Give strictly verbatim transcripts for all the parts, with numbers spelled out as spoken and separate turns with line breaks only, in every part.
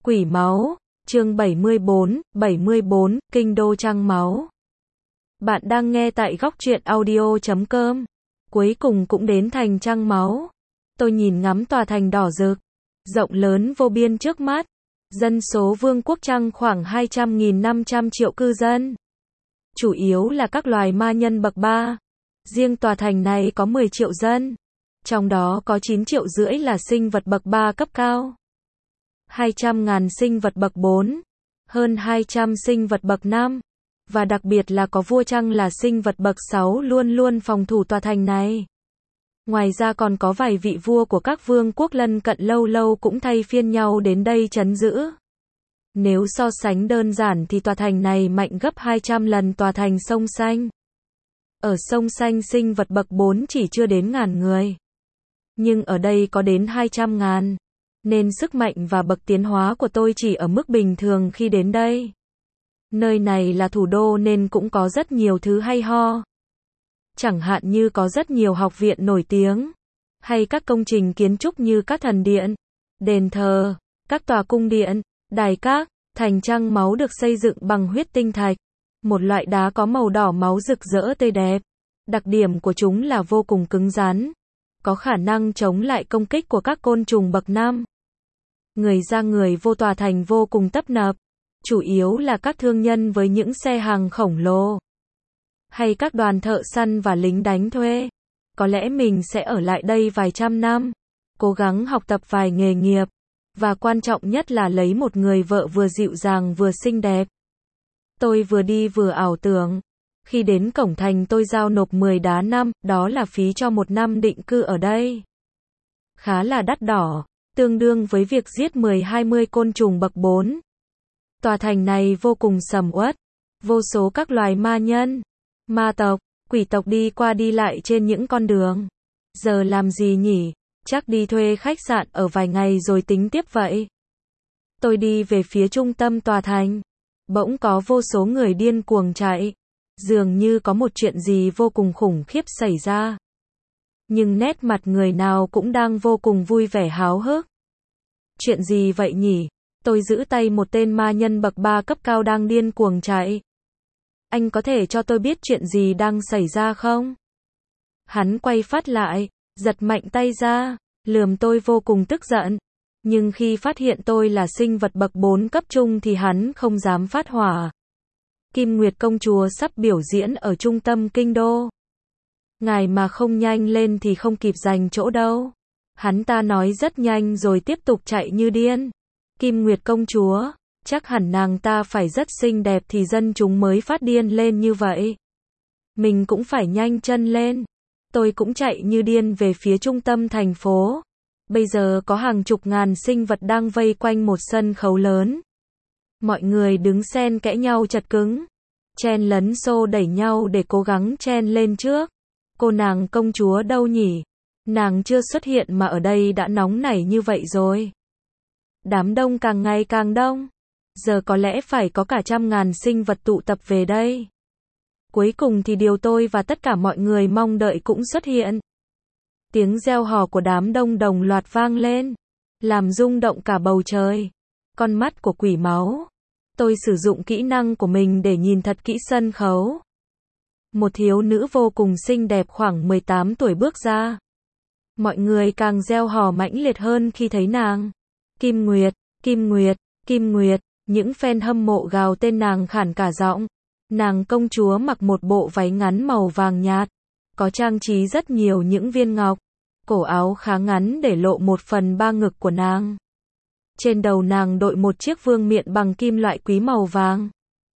Quỷ máu, chương bảy mươi bốn, bảy mươi bốn, Kinh đô trăng máu. Bạn đang nghe tại góc truyện audio chấm com. Cuối cùng cũng đến thành trăng máu. Tôi nhìn ngắm tòa thành đỏ rực, rộng lớn vô biên trước mắt. Dân số vương quốc trăng khoảng hai trăm nghìn năm trăm triệu cư dân. Chủ yếu là các loài ma nhân bậc ba. Riêng tòa thành này có mười triệu dân. Trong đó có chín triệu rưỡi là sinh vật bậc ba cấp cao. hai trăm ngàn sinh vật bậc bốn. Hơn hai trăm sinh vật bậc năm. Và đặc biệt là có vua trăng là sinh vật bậc sáu luôn luôn phòng thủ tòa thành này. Ngoài ra còn có vài vị vua của các vương quốc lân cận lâu lâu cũng thay phiên nhau đến đây trấn giữ. Nếu so sánh đơn giản thì tòa thành này mạnh gấp hai trăm lần tòa thành Sông Xanh. Ở Sông Xanh sinh vật bậc bốn chỉ chưa đến ngàn người. Nhưng ở đây có đến hai trăm ngàn. Nên sức mạnh và bậc tiến hóa của tôi chỉ ở mức bình thường khi đến đây. Nơi này là thủ đô nên cũng có rất nhiều thứ hay ho. Chẳng hạn như có rất nhiều học viện nổi tiếng. Hay các công trình kiến trúc như các thần điện, đền thờ, các tòa cung điện, đài các. Thành trăng máu được xây dựng bằng huyết tinh thạch. Một loại đá có màu đỏ máu rực rỡ tươi đẹp. Đặc điểm của chúng là vô cùng cứng rắn. Có khả năng chống lại công kích của các côn trùng bậc năm. Người ra người vô tòa thành vô cùng tấp nập. Chủ yếu là các thương nhân với những xe hàng khổng lồ. Hay các đoàn thợ săn và lính đánh thuê. Có lẽ mình sẽ ở lại đây vài trăm năm. Cố gắng học tập vài nghề nghiệp. Và quan trọng nhất là lấy một người vợ vừa dịu dàng vừa xinh đẹp. Tôi vừa đi vừa ảo tưởng. Khi đến cổng thành tôi giao nộp mười đá năm, đó là phí cho một năm định cư ở đây. Khá là đắt đỏ, tương đương với việc giết mười hai mươi côn trùng bậc bốn. Tòa thành này vô cùng sầm uất. Vô số các loài ma nhân, ma tộc, quỷ tộc đi qua đi lại trên những con đường. Giờ làm gì nhỉ? Chắc đi thuê khách sạn ở vài ngày rồi tính tiếp vậy. Tôi đi về phía trung tâm tòa thành. Bỗng có vô số người điên cuồng chạy. Dường như có một chuyện gì vô cùng khủng khiếp xảy ra. Nhưng nét mặt người nào cũng đang vô cùng vui vẻ háo hức. Chuyện gì vậy nhỉ? Tôi giữ tay một tên ma nhân bậc ba cấp cao đang điên cuồng chạy. Anh có thể cho tôi biết chuyện gì đang xảy ra không? Hắn quay phát lại, giật mạnh tay ra, lườm tôi vô cùng tức giận. Nhưng khi phát hiện tôi là sinh vật bậc bốn cấp trung thì hắn không dám phát hỏa. Kim Nguyệt công chúa sắp biểu diễn ở trung tâm kinh đô. Ngài mà không nhanh lên thì không kịp giành chỗ đâu. Hắn ta nói rất nhanh rồi tiếp tục chạy như điên. Kim Nguyệt công chúa, chắc hẳn nàng ta phải rất xinh đẹp thì dân chúng mới phát điên lên như vậy. Mình cũng phải nhanh chân lên. Tôi cũng chạy như điên về phía trung tâm thành phố. Bây giờ có hàng chục ngàn sinh vật đang vây quanh một sân khấu lớn. Mọi người đứng xen kẽ nhau chật cứng. Chen lấn xô đẩy nhau để cố gắng chen lên trước. Cô nàng công chúa đâu nhỉ? Nàng chưa xuất hiện mà ở đây đã nóng nảy như vậy rồi. Đám đông càng ngày càng đông. Giờ có lẽ phải có cả trăm ngàn sinh vật tụ tập về đây. Cuối cùng thì điều tôi và tất cả mọi người mong đợi cũng xuất hiện. Tiếng reo hò của đám đông đồng loạt vang lên. Làm rung động cả bầu trời. Con mắt của quỷ máu. Tôi sử dụng kỹ năng của mình để nhìn thật kỹ sân khấu. Một thiếu nữ vô cùng xinh đẹp khoảng mười tám tuổi bước ra. Mọi người càng reo hò mãnh liệt hơn khi thấy nàng. Kim Nguyệt, Kim Nguyệt, Kim Nguyệt. Những fan hâm mộ gào tên nàng khản cả giọng. Nàng công chúa mặc một bộ váy ngắn màu vàng nhạt. Có trang trí rất nhiều những viên ngọc. Cổ áo khá ngắn để lộ một phần ba ngực của nàng. Trên đầu nàng đội một chiếc vương miện bằng kim loại quý màu vàng.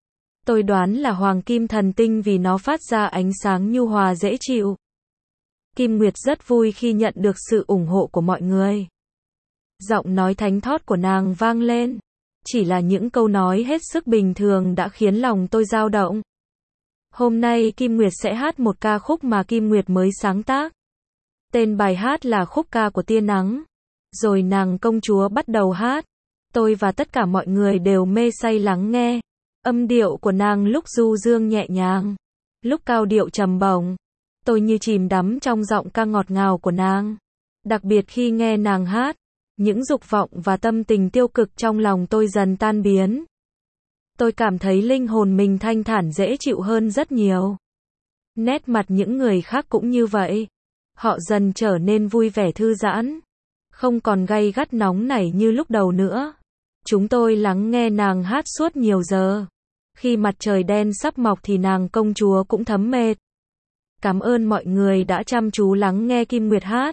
Tôi đoán là hoàng kim thần tinh vì nó phát ra ánh sáng nhu hòa dễ chịu. Kim Nguyệt rất vui khi nhận được sự ủng hộ của mọi người. Giọng nói thánh thót của nàng vang lên. Chỉ là những câu nói hết sức bình thường đã khiến lòng tôi dao động. Hôm nay Kim Nguyệt sẽ hát một ca khúc mà Kim Nguyệt mới sáng tác. Tên bài hát là khúc ca của tia nắng. Rồi nàng công chúa bắt đầu hát. Tôi và tất cả mọi người đều mê say lắng nghe. Âm điệu của nàng lúc du dương nhẹ nhàng, lúc cao điệu trầm bổng. Tôi như chìm đắm trong giọng ca ngọt ngào của nàng. Đặc biệt khi nghe nàng hát, Những dục vọng và tâm tình tiêu cực trong lòng tôi dần tan biến. Tôi cảm thấy linh hồn mình thanh thản dễ chịu hơn rất nhiều. Nét mặt những người khác cũng như vậy. Họ dần trở nên vui vẻ thư giãn. Không còn gay gắt nóng nảy như lúc đầu nữa. Chúng tôi lắng nghe nàng hát suốt nhiều giờ. Khi mặt trời đen sắp mọc thì nàng công chúa cũng thấm mệt. Cảm ơn mọi người đã chăm chú lắng nghe Kim Nguyệt hát.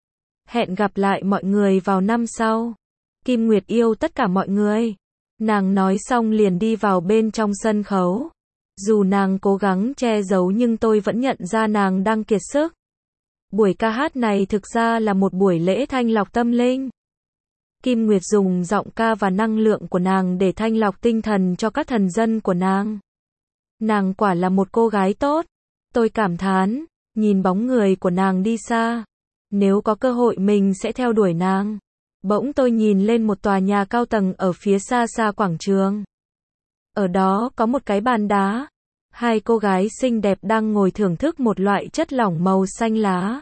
Hẹn gặp lại mọi người vào năm sau. Kim Nguyệt yêu tất cả mọi người. Nàng nói xong liền đi vào bên trong sân khấu. Dù nàng cố gắng che giấu nhưng tôi vẫn nhận ra nàng đang kiệt sức. Buổi ca hát này thực ra là một buổi lễ thanh lọc tâm linh. Kim Nguyệt dùng giọng ca và năng lượng của nàng để thanh lọc tinh thần cho các thần dân của nàng. Nàng quả là một cô gái tốt. Tôi cảm thán, nhìn bóng người của nàng đi xa. Nếu có cơ hội mình sẽ theo đuổi nàng. Bỗng tôi nhìn lên một tòa nhà cao tầng ở phía xa xa quảng trường. Ở đó có một cái bàn đá. Hai cô gái xinh đẹp đang ngồi thưởng thức một loại chất lỏng màu xanh lá.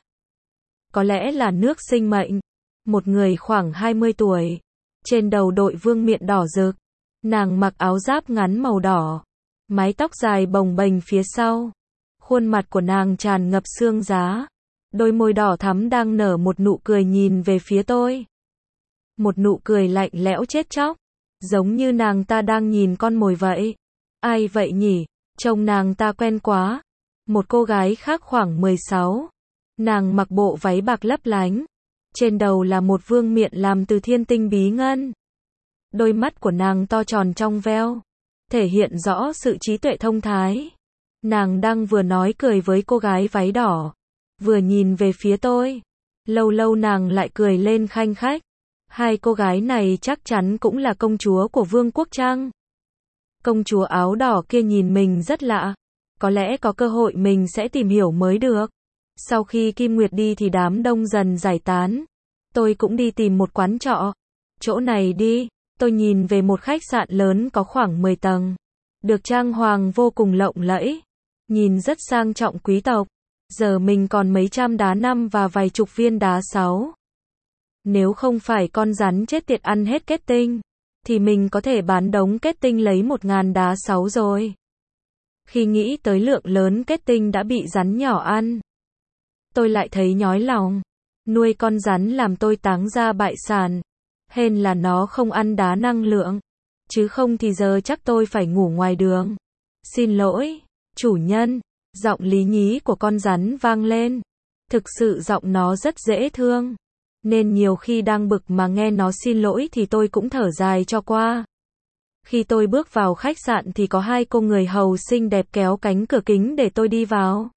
Có lẽ là nước sinh mệnh. Một người khoảng hai mươi tuổi. Trên đầu đội vương miện đỏ rực. Nàng mặc áo giáp ngắn màu đỏ. Mái tóc dài bồng bềnh phía sau. Khuôn mặt của nàng tràn ngập xương giá. Đôi môi đỏ thắm đang nở một nụ cười nhìn về phía tôi. Một nụ cười lạnh lẽo chết chóc. Giống như nàng ta đang nhìn con mồi vậy. Ai vậy nhỉ? Trông nàng ta quen quá. Một cô gái khác khoảng mười sáu. Nàng mặc bộ váy bạc lấp lánh. Trên đầu là một vương miện làm từ thiên tinh bí ngân. Đôi mắt của nàng to tròn trong veo. Thể hiện rõ sự trí tuệ thông thái. Nàng đang vừa nói cười với cô gái váy đỏ. Vừa nhìn về phía tôi. Lâu lâu nàng lại cười lên khanh khách. Hai cô gái này chắc chắn cũng là công chúa của Vương quốc Trăng. Công chúa áo đỏ kia nhìn mình rất lạ. Có lẽ có cơ hội mình sẽ tìm hiểu mới được. Sau khi Kim Nguyệt đi thì đám đông dần giải tán. Tôi cũng đi tìm một quán trọ. Chỗ này đi. Tôi nhìn về một khách sạn lớn có khoảng mười tầng. Được trang hoàng vô cùng lộng lẫy. Nhìn rất sang trọng quý tộc. Giờ mình còn mấy trăm đá năm và vài chục viên đá sáu. Nếu không phải con rắn chết tiệt ăn hết kết tinh, thì mình có thể bán đống kết tinh lấy một ngàn đá sáu rồi. Khi nghĩ tới lượng lớn kết tinh đã bị rắn nhỏ ăn, tôi lại thấy nhói lòng. Nuôi con rắn làm tôi táng ra bại sản. Hên là nó không ăn đá năng lượng. Chứ không thì giờ chắc tôi phải ngủ ngoài đường. Xin lỗi, chủ nhân. Giọng lý nhí của con rắn vang lên. Thực sự giọng nó rất dễ thương. Nên nhiều khi đang bực mà nghe nó xin lỗi thì tôi cũng thở dài cho qua. Khi tôi bước vào khách sạn thì có hai cô người hầu xinh đẹp kéo cánh cửa kính để tôi đi vào.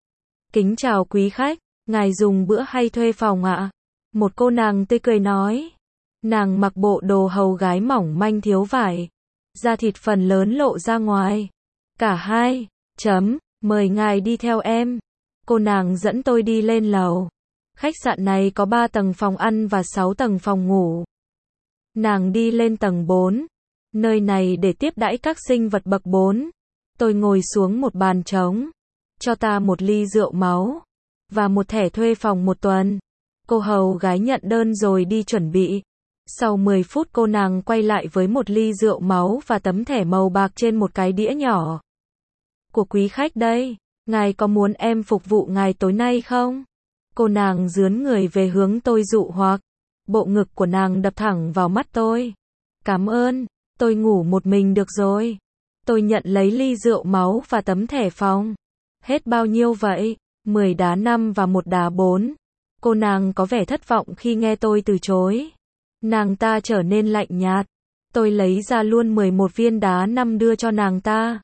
Kính chào quý khách, ngài dùng bữa hay thuê phòng ạ? Một cô nàng tươi cười nói. Nàng mặc bộ đồ hầu gái mỏng manh thiếu vải. Da thịt phần lớn lộ ra ngoài. Cả hai, chấm, mời ngài đi theo em. Cô nàng dẫn tôi đi lên lầu. Khách sạn này có ba tầng phòng ăn và sáu tầng phòng ngủ. Nàng đi lên tầng bốn. Nơi này để tiếp đãi các sinh vật bậc bốn. Tôi ngồi xuống một bàn trống. Cho ta một ly rượu máu. Và một thẻ thuê phòng một tuần. Cô hầu gái nhận đơn rồi đi chuẩn bị. Sau mười phút cô nàng quay lại với một ly rượu máu và tấm thẻ màu bạc trên một cái đĩa nhỏ. Của quý khách đây. Ngài có muốn em phục vụ ngài tối nay không? Cô nàng dướn người về hướng tôi dụ hoặc. Bộ ngực của nàng đập thẳng vào mắt tôi. Cảm ơn, tôi ngủ một mình được rồi. Tôi nhận lấy ly rượu máu và tấm thẻ phòng. Hết bao nhiêu vậy? mười đá năm và một đá bốn. Cô nàng có vẻ thất vọng khi nghe tôi từ chối. Nàng ta trở nên lạnh nhạt. Tôi lấy ra luôn mười một viên đá năm đưa cho nàng ta.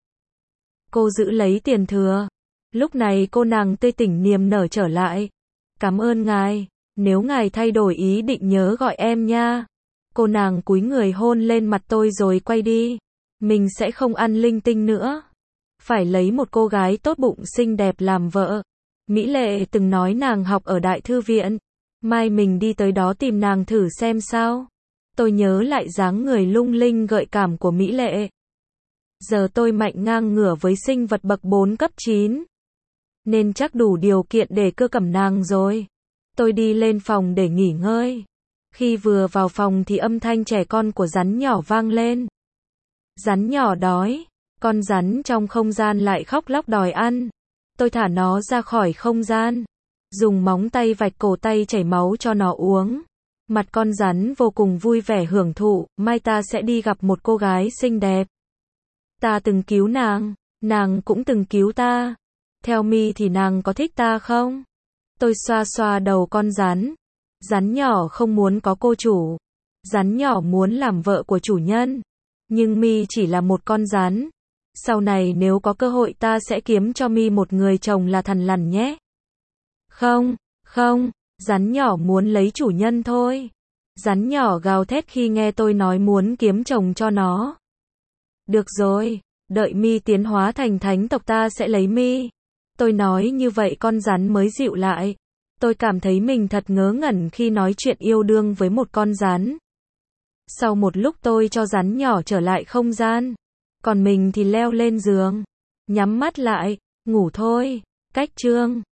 Cô giữ lấy tiền thừa. Lúc này cô nàng tươi tỉnh niềm nở trở lại. Cảm ơn ngài, nếu ngài thay đổi ý định nhớ gọi em nha. Cô nàng cúi người hôn lên mặt tôi rồi quay đi. Mình sẽ không ăn linh tinh nữa. Phải lấy một cô gái tốt bụng xinh đẹp làm vợ. Mỹ Lệ từng nói nàng học ở đại thư viện. Mai mình đi tới đó tìm nàng thử xem sao. Tôi nhớ lại dáng người lung linh gợi cảm của Mỹ Lệ. Giờ tôi mạnh ngang ngửa với sinh vật bậc bốn cấp chín. Nên chắc đủ điều kiện để cưa cẩm nàng rồi. Tôi đi lên phòng để nghỉ ngơi. Khi vừa vào phòng thì âm thanh trẻ con của rắn nhỏ vang lên. Rắn nhỏ đói, con rắn trong không gian lại khóc lóc đòi ăn. Tôi thả nó ra khỏi không gian, dùng móng tay vạch cổ tay chảy máu cho nó uống. Mặt con rắn vô cùng vui vẻ hưởng thụ, mai ta sẽ đi gặp một cô gái xinh đẹp. Ta từng cứu nàng, nàng cũng từng cứu ta. Theo mi thì nàng có thích ta không? Tôi xoa xoa đầu con rắn. Rắn nhỏ không muốn có cô chủ. Rắn nhỏ muốn làm vợ của chủ nhân. Nhưng mi chỉ là một con rắn. Sau này nếu có cơ hội ta sẽ kiếm cho mi một người chồng là thằn lằn nhé. Không, không, rắn nhỏ muốn lấy chủ nhân thôi. Rắn nhỏ gào thét khi nghe tôi nói muốn kiếm chồng cho nó. Được rồi, đợi mi tiến hóa thành thánh tộc ta sẽ lấy mi. Tôi nói như vậy con rắn mới dịu lại. Tôi cảm thấy mình thật ngớ ngẩn khi nói chuyện yêu đương với một con rắn. Sau một lúc tôi cho rắn nhỏ trở lại không gian. Còn mình thì leo lên giường. Nhắm mắt lại, ngủ thôi. Cách chương